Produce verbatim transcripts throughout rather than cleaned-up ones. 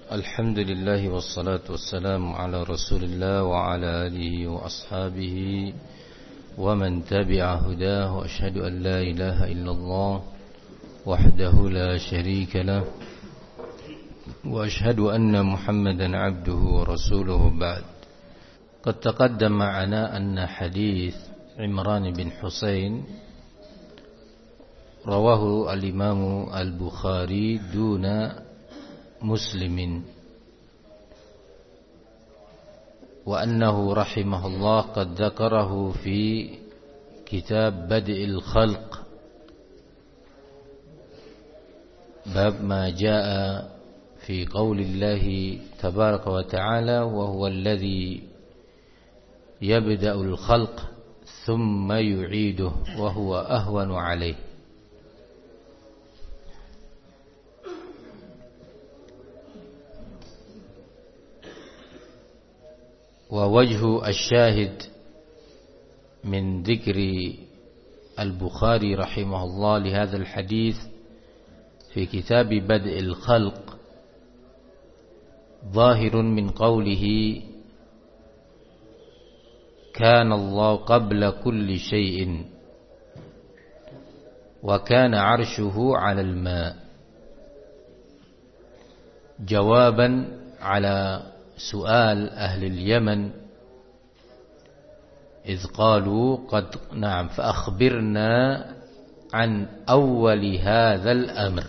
الحمد لله والصلاة والسلام على رسول الله وعلى آله وأصحابه ومن تبع هداه، وأشهد أن لا إله إلا الله وحده لا شريك له، وأشهد أن محمدا عبده ورسوله. بعد، قد تقدم معنا أن حديث عمران بن حسين رواه الإمام البخاري دون مسلم، وأنه رحمه الله قد ذكره في كتاب بدء الخلق، باب ما جاء في قول الله تبارك وتعالى: وهو الذي يبدأ الخلق ثم يعيده وهو أهون عليه. ووجه الشاهد من ذكر البخاري رحمه الله لهذا الحديث في كتاب بدء الخلق ظاهر من قوله: كان الله قبل كل شيء وكان عرشه على الماء، جوابا على سؤال أهل اليمن إذ قالوا قد نعم فأخبرنا عن أول هذا الأمر.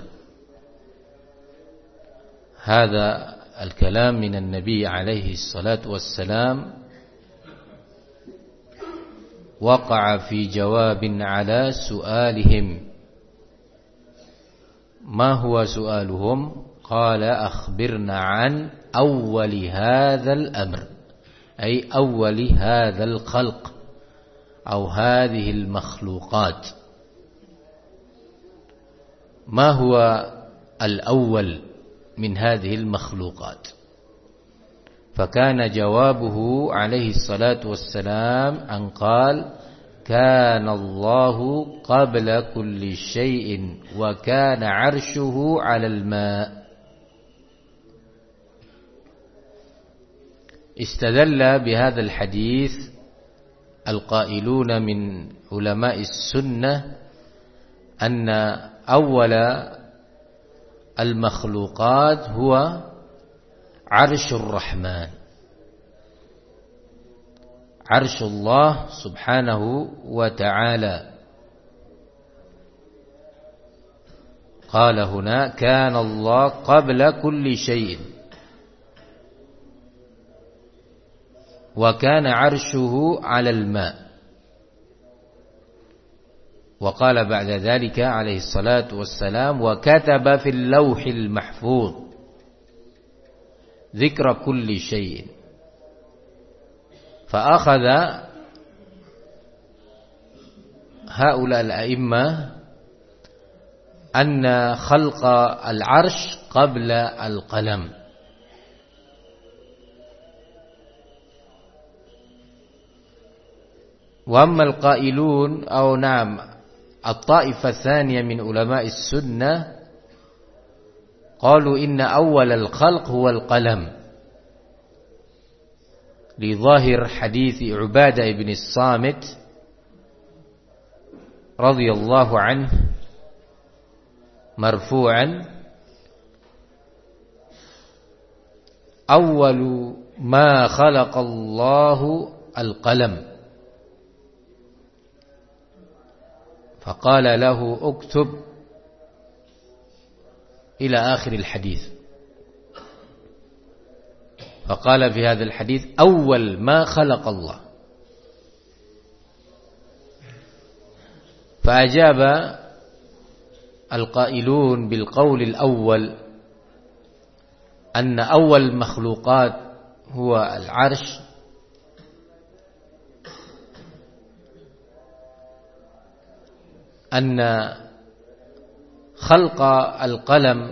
هذا الكلام من النبي عليه الصلاة والسلام وقع في جواب على سؤالهم. ما هو سؤالهم؟ قال: أخبرنا عن أول هذا الأمر، أي أول هذا الخلق أو هذه المخلوقات. ما هو الأول من هذه المخلوقات؟ فكان جوابه عليه الصلاة والسلام أن قال: كان الله قبل كل شيء وكان عرشه على الماء. استدل بهذا الحديث القائلون من علماء السنة أن أول المخلوقات هو عرش الرحمن، عرش الله سبحانه وتعالى. قال هنا: كان الله قبل كل شيء وكان عرشه على الماء. وقال بعد ذلك عليه الصلاة والسلام: وكتب في اللوح المحفوظ ذكر كل شيء. فأخذ هؤلاء الأئمة أن خلق العرش قبل القلم، وأما القائلون أو نعم الطائفة الثانية من علماء السنة قالوا إن أول الخلق هو القلم، لظاهر حديث عبادة بن الصامت رضي الله عنه مرفوعا: أول ما خلق الله القلم، فقال له: اكتب إلى آخر الحديث. فقال في هذا الحديث: أول ما خلق الله. فأجاب القائلون بالقول الأول أن أول المخلوقات هو العرش، أن خلق القلم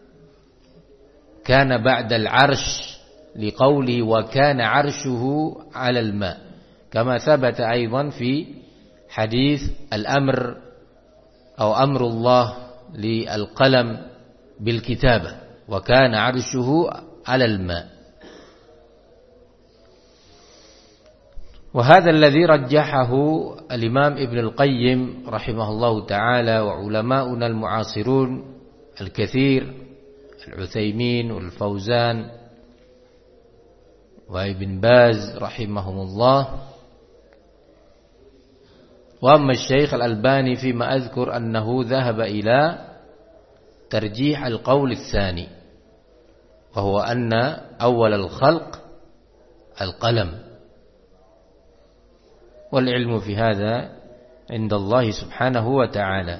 كان بعد العرش، لقوله: وكان عرشه على الماء، كما ثبت أيضا في حديث الأمر أو أمر الله للقلم بالكتابة: وكان عرشه 'ala al-ma'. Wa hadha alladhi rajjahahu al-Imam Ibn al-Qayyim rahimahullahu ta'ala wa ulama'una al-mu'asirun al-kathir al-Utsaimin wal-Fauzan wa Ibn Baz rahimahumullah. Wa amma Syekh Al-Albani fima adhkur annahu dhahaba ila tarjih al-qawl ats-tsani wa huwa anna awwal al-khalq al-qalam. Wal ilmu fi hadha 'inda Allah subhanahu wa ta'ala.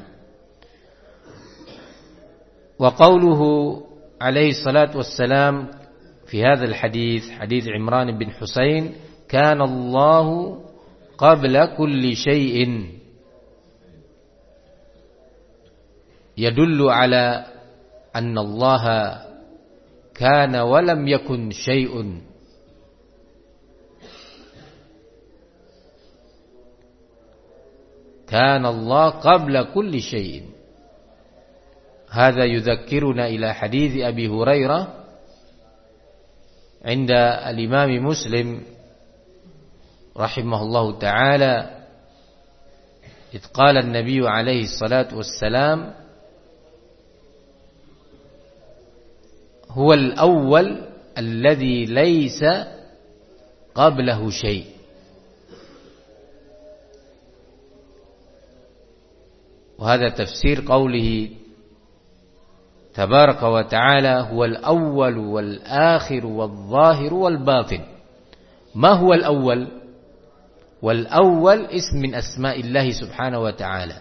Wa qawluhu alayhi salatu wassalam fi hadha al-hadith, hadith Imran bin Husain, kana Allah qabla kulli shay'in, yadullu ala anna Allah kana wa lam yakun shay'un. كان الله قبل كل شيء. هذا يذكرنا إلى حديث أبي هريرة عند الإمام مسلم رحمه الله تعالى، إذ قال النبي عليه الصلاة والسلام هو الأول الذي ليس قبله شيء. وهذا تفسير قوله تبارك وتعالى هو الأول والآخر والظاهر والباطن. ما هو الأول؟ والأول اسم من أسماء الله سبحانه وتعالى،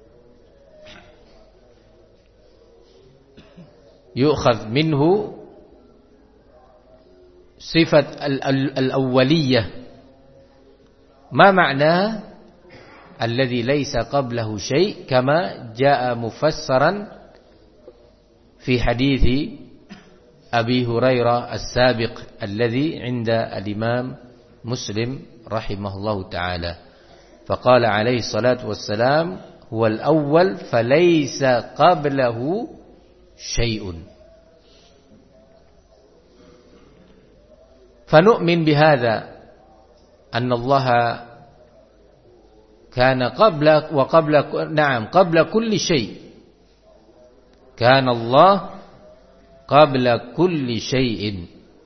يؤخذ منه صفة الأولية. ما معناها؟ الذي ليس قبله شيء، كما جاء مفسرا في حديث أبي هريرة السابق الذي عند الإمام مسلم رحمه الله تعالى، فقال عليه الصلاة والسلام هو الأول فليس قبله شيء. فنؤمن بهذا أن الله كان قبل وقبل نعم قبل كل شيء. كان الله قبل كل شيء.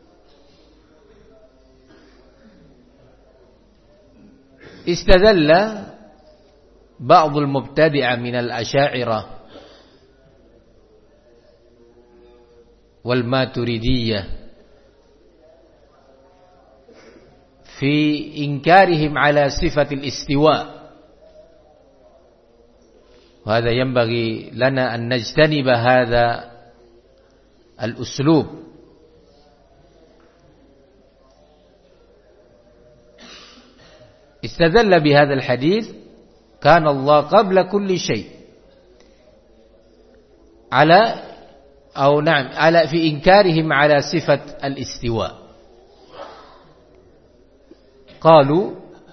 استدل بعض المبتدعة من الأشاعرة والماتريدية في إنكارهم على صفة الاستواء، وهذا ينبغي لنا أن نجتنب هذا الأسلوب. استدل بهذا الحديث كان الله قبل كل شيء على أو نعم على في إنكارهم على صفة الاستواء. قالوا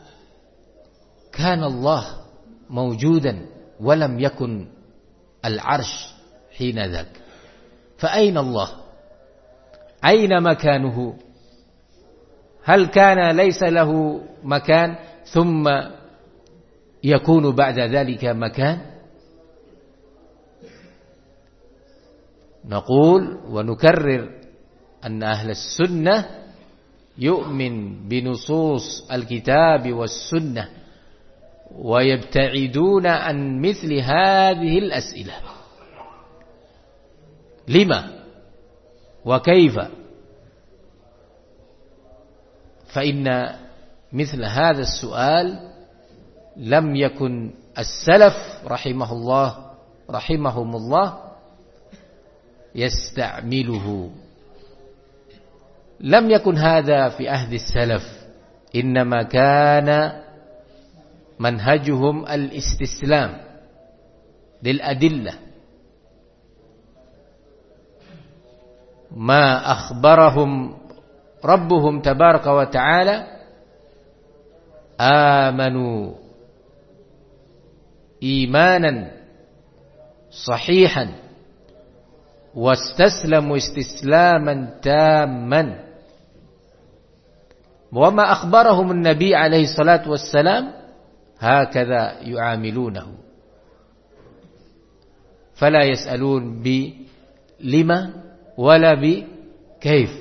كان الله موجودا ولم يكن العرش حين ذاك، فأين الله؟ أين مكانه؟ هل كان ليس له مكان ثم يكون بعد ذلك مكان؟ نقول ونكرر أن أهل السنة يؤمن بنصوص الكتاب والسنة ويبتعدون عن مثل هذه الأسئلة. لما وكيف؟ فإن مثل هذا السؤال لم يكن السلف رحمه الله رحمهم الله يستعمله. لم يكن هذا في عهد السلف، إنما كان منهجهم الاستسلام للأدلة، ما أخبرهم ربهم تبارك وتعالى آمنوا إيمانا صحيحا wastaslamu istislaman tamman. Wa ma akhbarahum an-nabi alaihi salatu wassalam hakadha yu'amilunahu. Fala yas'alun bi lima wala bi kaif.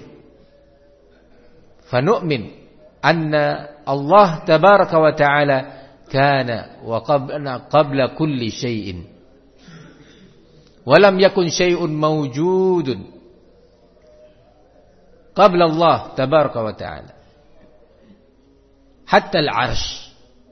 Fanu'min anna Allah tabaraka wa ta'ala kana wa qabla qabla kulli syai'in wa lam yakun syai'un mawjudun qabla Allah tabaraka wa ta'ala hatta al-'arsh.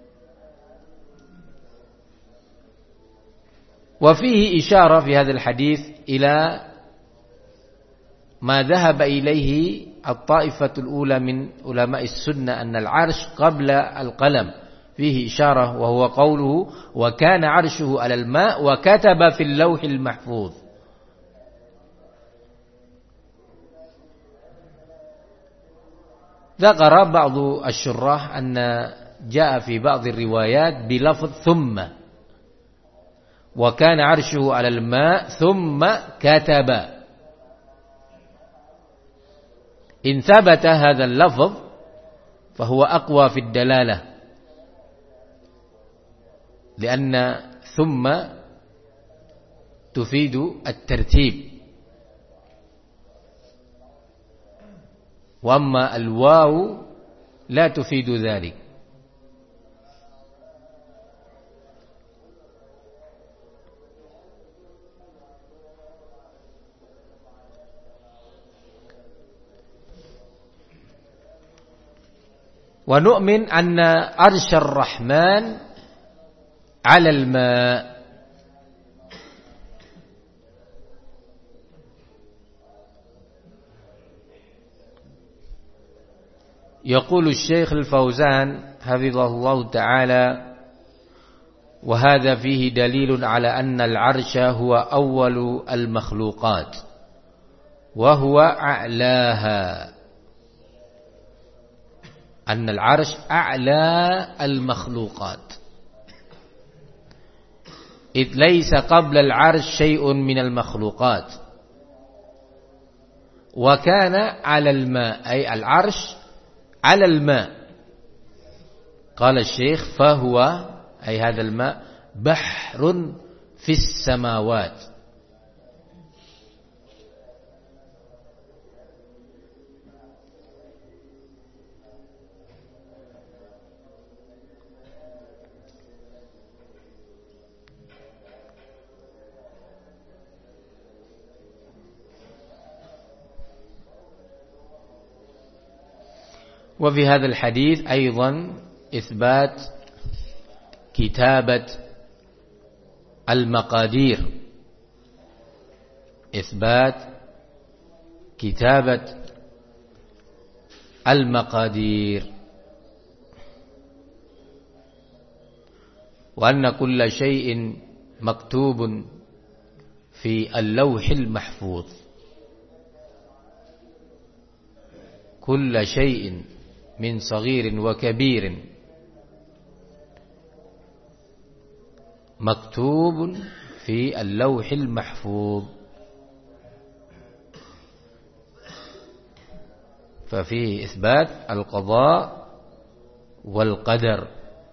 Wa fihi isyarah fi hadzal hadits ila ma dhahaba ilayhi at-ta'ifatul ula min ulama'is sunnah anna al-'arsh qabla al-qalam. فيه إشارة وهو قوله وكان عرشه على الماء وكتب في اللوح المحفوظ. ذكر بعض الشراح أن جاء في بعض الروايات بلفظ ثم وكان عرشه على الماء ثم كتب. إن ثبت هذا اللفظ فهو أقوى في الدلالة لأن ثم تفيد الترتيب وأما الواو لا تفيد ذلك. ونؤمن أن عرش الرحمن على الماء. يقول الشيخ الفوزان حفظه الله تعالى وهذا فيه دليل على أن العرش هو أول المخلوقات وهو أعلاها. أن العرش أعلى المخلوقات إذ ليس قبل العرش شيء من المخلوقات وكان على الماء أي العرش على الماء. قال الشيخ فهو أي هذا الماء بحر في السماوات. وفي هذا الحديث أيضا إثبات كتابة المقادير إثبات كتابة المقادير وأن كل شيء مكتوب في اللوح المحفوظ. كل شيء من صغير وكبير مكتوب في اللوح المحفوظ. ففيه إثبات القضاء والقدر.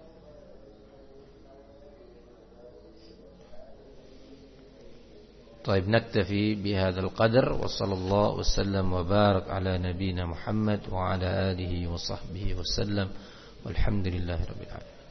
طيب نكتفي بهذا القدر وصلى الله وسلم وبارك على نبينا محمد وعلى آله وصحبه وسلم والحمد لله رب العالمين.